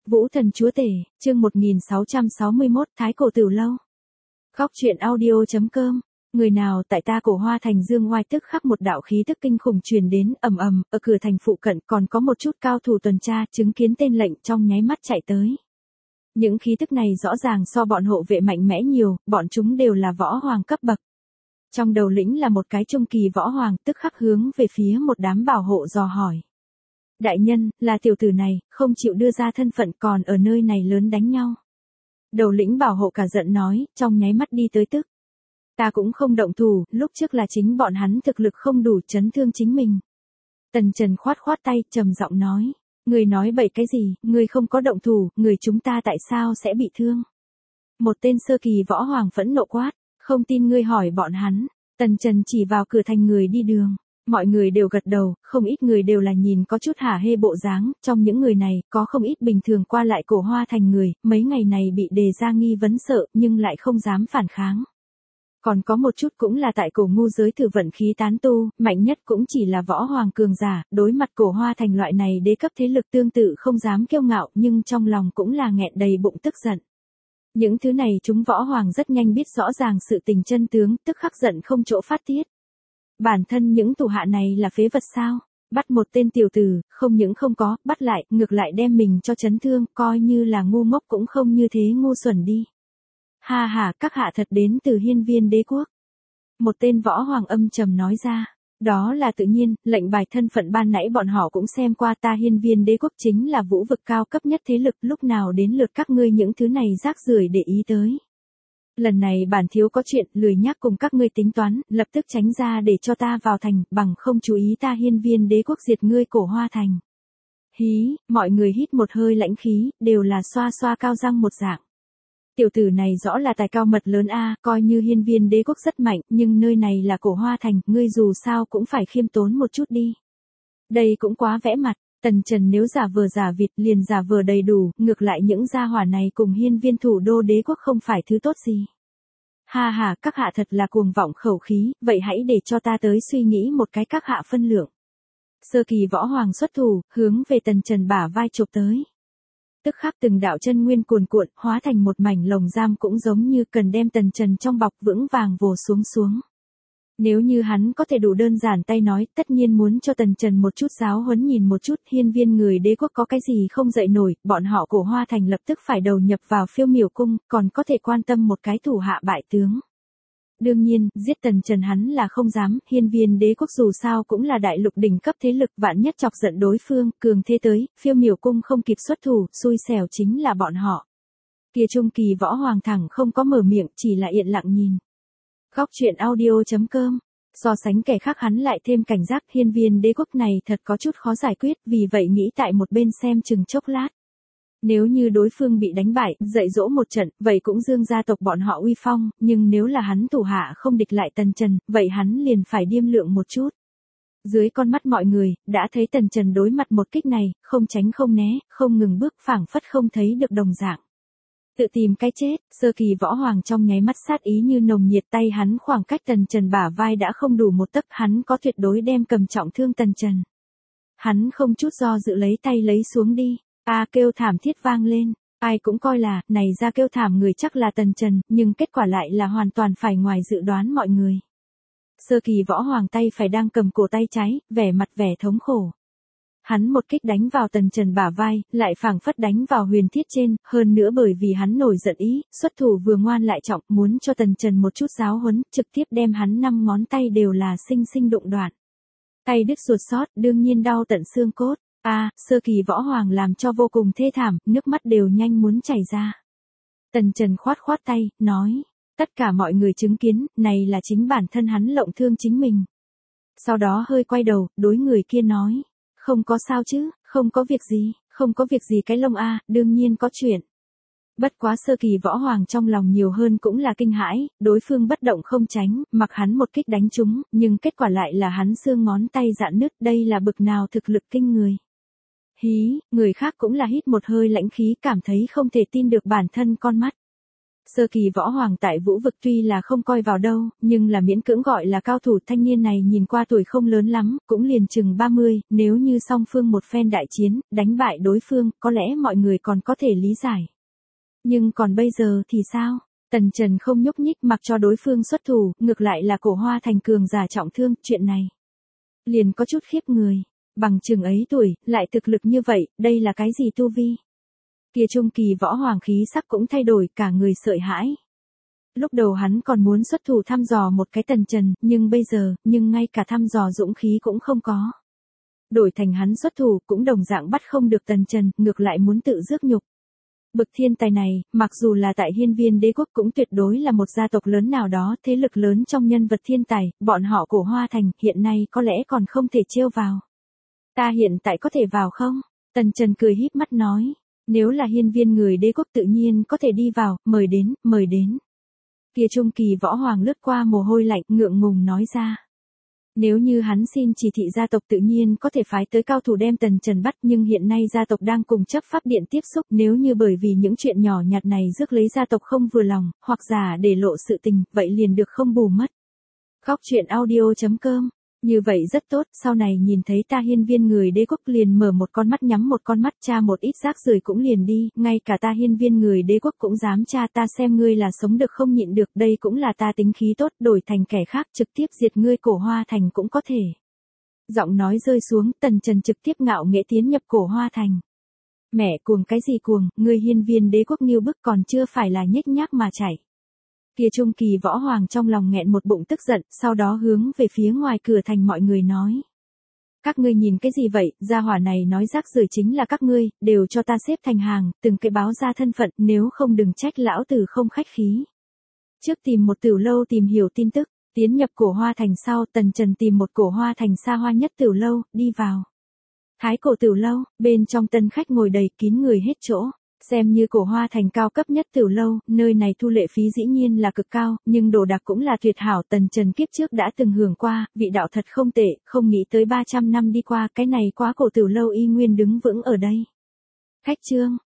Vũ Thần Chúa Tể, chương 1661, Thái Cổ Tiểu Lâu. Góc truyện audio.com. Người nào tại ta Cổ Hoa Thành dương oai tức khắc một đạo khí tức kinh khủng truyền đến ầm ầm, ở cửa thành phụ cận còn có một chút cao thủ tuần tra chứng kiến tên lệnh trong nháy mắt chạy tới. Những khí tức này rõ ràng so bọn hộ vệ mạnh mẽ nhiều, bọn chúng đều là võ hoàng cấp bậc. Trong đầu lĩnh là một cái trung kỳ võ hoàng tức khắc hướng về phía một đám bảo hộ dò hỏi. Đại nhân, là tiểu tử này, không chịu đưa ra thân phận còn ở nơi này lớn đánh nhau. Đầu lĩnh bảo hộ cả giận nói, trong nháy mắt đi tới tức. Ta cũng không động thủ, lúc trước là chính bọn hắn thực lực không đủ chấn thương chính mình. Tần Trần khoát khoát tay, trầm giọng nói. Người nói bậy cái gì, người không có động thủ, người chúng ta tại sao sẽ bị thương? Một tên sơ kỳ võ hoàng phẫn nộ quát, không tin ngươi hỏi bọn hắn. Tần Trần chỉ vào cửa thành người đi đường. Mọi người đều gật đầu, không ít người đều là nhìn có chút hả hê bộ dáng, trong những người này, có không ít bình thường qua lại Cổ Hoa Thành người, mấy ngày này bị đề ra nghi vấn sợ, nhưng lại không dám phản kháng. Còn có một chút cũng là tại cổ ngu giới thử vận khí tán tu, mạnh nhất cũng chỉ là võ hoàng cường giả, đối mặt Cổ Hoa Thành loại này đế cấp thế lực tương tự không dám kiêu ngạo nhưng trong lòng cũng là nghẹn đầy bụng tức giận. Những thứ này chúng võ hoàng rất nhanh biết rõ ràng sự tình chân tướng, tức khắc giận không chỗ phát tiết. Bản thân những thủ hạ này là phế vật sao? Bắt một tên tiểu tử, không những không có, bắt lại, ngược lại đem mình cho chấn thương, coi như là ngu ngốc cũng không như thế ngu xuẩn đi. Ha ha, các hạ thật đến từ Hiên Viên Đế Quốc. Một tên võ hoàng âm trầm nói ra. Đó là tự nhiên, lệnh bài thân phận ban nãy bọn họ cũng xem qua ta Hiên Viên Đế Quốc chính là vũ vực cao cấp nhất thế lực, lúc nào đến lượt các ngươi những thứ này rác rưởi để ý tới. Lần này bản thiếu có chuyện lười nhắc cùng các ngươi tính toán, lập tức tránh ra để cho ta vào thành, bằng không chú ý ta Hiên Viên Đế Quốc diệt ngươi Cổ Hoa Thành. Hí, mọi người hít một hơi lãnh khí, đều là xoa xoa cao răng một dạng. Tiểu tử này rõ là tài cao mật lớn a, coi như Hiên Viên Đế Quốc rất mạnh, nhưng nơi này là Cổ Hoa Thành, ngươi dù sao cũng phải khiêm tốn một chút đi. Đây cũng quá vẽ mặt. Tần Trần nếu giả vờ giả vịt liền giả vờ đầy đủ, ngược lại những gia hỏa này cùng Hiên Viên thủ đô đế quốc không phải thứ tốt gì. Ha ha, các hạ thật là cuồng vọng khẩu khí, vậy hãy để cho ta tới suy nghĩ một cái các hạ phân lượng. Sơ kỳ võ hoàng xuất thủ, hướng về Tần Trần bả vai chụp tới. Tức khắc từng đạo chân nguyên cuồn cuộn, hóa thành một mảnh lồng giam cũng giống như cần đem Tần Trần trong bọc vững vàng vồ xuống. Nếu như hắn có thể đủ đơn giản tay nói, tất nhiên muốn cho Tần Trần một chút giáo huấn nhìn một chút Hiên Viên người đế quốc có cái gì không dậy nổi, bọn họ Cổ Hoa Thành lập tức phải đầu nhập vào Phiêu Miểu Cung, còn có thể quan tâm một cái thủ hạ bại tướng. Đương nhiên, giết Tần Trần hắn là không dám, Hiên Viên đế quốc dù sao cũng là đại lục đỉnh cấp thế lực, vạn nhất chọc giận đối phương, cường thế tới, Phiêu Miểu Cung không kịp xuất thủ, xui xẻo chính là bọn họ. Kia trung kỳ võ hoàng thẳng không có mở miệng, chỉ là yên lặng nhìn. Góc truyện audio.com. So sánh kẻ khác hắn lại thêm cảnh giác, Hiên Viên đế quốc này thật có chút khó giải quyết, vì vậy nghĩ tại một bên xem chừng chốc lát. Nếu như đối phương bị đánh bại, dạy dỗ một trận, vậy cũng dương gia tộc bọn họ uy phong, nhưng nếu là hắn thủ hạ không địch lại Tần Trần, vậy hắn liền phải điêm lượng một chút. Dưới con mắt mọi người, đã thấy Tần Trần đối mặt một kích này, không tránh không né, không ngừng bước phảng phất không thấy được đồng dạng. Tự tìm cái chết, sơ kỳ võ hoàng trong nháy mắt sát ý như nồng nhiệt, tay hắn khoảng cách Tần Trần bả vai đã không đủ một tấc, hắn có tuyệt đối đem cầm trọng thương Tần Trần. Hắn không chút do dự lấy tay lấy xuống đi, kêu thảm thiết vang lên, ai cũng coi là, này ra kêu thảm người chắc là Tần Trần, nhưng kết quả lại là hoàn toàn phải ngoài dự đoán mọi người. Sơ kỳ võ hoàng tay phải đang cầm cổ tay trái, vẻ mặt vẻ thống khổ. Hắn một kích đánh vào Tần Trần bả vai, lại phảng phất đánh vào huyền thiết trên, hơn nữa bởi vì hắn nổi giận ý, xuất thủ vừa ngoan lại trọng, muốn cho Tần Trần một chút giáo huấn, trực tiếp đem hắn 5 ngón tay đều là sinh đụng đoạn. Tay đứt ruột xót, đương nhiên đau tận xương cốt. Sơ kỳ võ hoàng làm cho vô cùng thê thảm, nước mắt đều nhanh muốn chảy ra. Tần Trần khoát khoát tay, nói, tất cả mọi người chứng kiến, này là chính bản thân hắn lộng thương chính mình. Sau đó hơi quay đầu, đối người kia nói. Không có sao chứ, không có việc gì cái lông đương nhiên có chuyện. Bất quá sơ kỳ võ hoàng trong lòng nhiều hơn cũng là kinh hãi, đối phương bất động không tránh, mặc hắn một kích đánh trúng, nhưng kết quả lại là hắn xương ngón tay rạn nứt, đây là bực nào thực lực kinh người. Hí, người khác cũng là hít một hơi lãnh khí, cảm thấy không thể tin được bản thân con mắt. Sơ kỳ võ hoàng tại Vũ Vực tuy là không coi vào đâu, nhưng là miễn cưỡng gọi là cao thủ. Thanh niên này nhìn qua tuổi không lớn lắm, cũng liền chừng 30, nếu như song phương một phen đại chiến, đánh bại đối phương, có lẽ mọi người còn có thể lý giải. Nhưng còn bây giờ thì sao? Tần Trần không nhúc nhích mặc cho đối phương xuất thủ, ngược lại là Cổ Hoa Thành cường giả trọng thương, chuyện này liền có chút khiếp người. Bằng chừng ấy tuổi, lại thực lực như vậy, đây là cái gì tu vi? Kia trung kỳ võ hoàng khí sắc cũng thay đổi, cả người sợ hãi. Lúc đầu hắn còn muốn xuất thủ thăm dò một cái Tần Trần, nhưng bây giờ, ngay cả thăm dò dũng khí cũng không có. Đổi thành hắn xuất thủ cũng đồng dạng bắt không được Tần Trần, ngược lại muốn tự rước nhục. Bực thiên tài này, mặc dù là tại Hiên Viên Đế quốc cũng tuyệt đối là một gia tộc lớn nào đó, thế lực lớn trong nhân vật thiên tài, bọn họ Cổ Hoa Thành, hiện nay có lẽ còn không thể trêu vào. Ta hiện tại có thể vào không? Tần Trần cười híp mắt nói. Nếu là hiên viên người đế quốc tự nhiên có thể đi vào, mời đến, mời đến. Kia trung kỳ võ hoàng lướt qua mồ hôi lạnh, ngượng ngùng nói ra. Nếu như hắn xin chỉ thị gia tộc tự nhiên có thể phái tới cao thủ đem Tần Trần bắt, nhưng hiện nay gia tộc đang cùng chấp pháp điện tiếp xúc, nếu như bởi vì những chuyện nhỏ nhặt này rước lấy gia tộc không vừa lòng, hoặc giả để lộ sự tình, vậy liền được không bù mất. Khóc chuyện audio.com. Như vậy rất tốt, sau này nhìn thấy ta hiên viên người đế quốc liền mở một con mắt nhắm một con mắt, tra một ít rác rưởi cũng liền đi, ngay cả ta hiên viên người đế quốc cũng dám tra, ta xem ngươi là sống được không nhịn được, đây cũng là ta tính khí tốt, đổi thành kẻ khác trực tiếp diệt ngươi Cổ Hoa Thành cũng có thể. Giọng nói rơi xuống, Tần Trần trực tiếp ngạo nghễ tiến nhập Cổ Hoa Thành. Mẹ cuồng cái gì cuồng, ngươi hiên viên đế quốc nghiêu bức còn chưa phải là nhếch nhác mà chảy. Kia trung kỳ võ hoàng trong lòng nghẹn một bụng tức giận, sau đó hướng về phía ngoài cửa thành mọi người nói. Các ngươi nhìn cái gì vậy, gia hỏa này nói rác rưởi chính là các ngươi, đều cho ta xếp thành hàng, từng cái báo ra thân phận, nếu không đừng trách lão tử không khách khí. Trước tìm một tiểu lâu tìm hiểu tin tức, tiến nhập Cổ Hoa Thành sau, Tần Trần tìm một Cổ Hoa Thành xa hoa nhất tiểu lâu, đi vào. Thái cổ tiểu lâu, bên trong tân khách ngồi đầy kín người hết chỗ. Xem như Cổ Hoa Thành cao cấp nhất tiểu lâu, nơi này thu lệ phí dĩ nhiên là cực cao, nhưng đồ đạc cũng là tuyệt hảo. Tần Trần kiếp trước đã từng hưởng qua, vị đạo thật không tệ, không nghĩ tới 300 năm đi qua, cái này quá cổ tiểu lâu y nguyên đứng vững ở đây. Khách trương,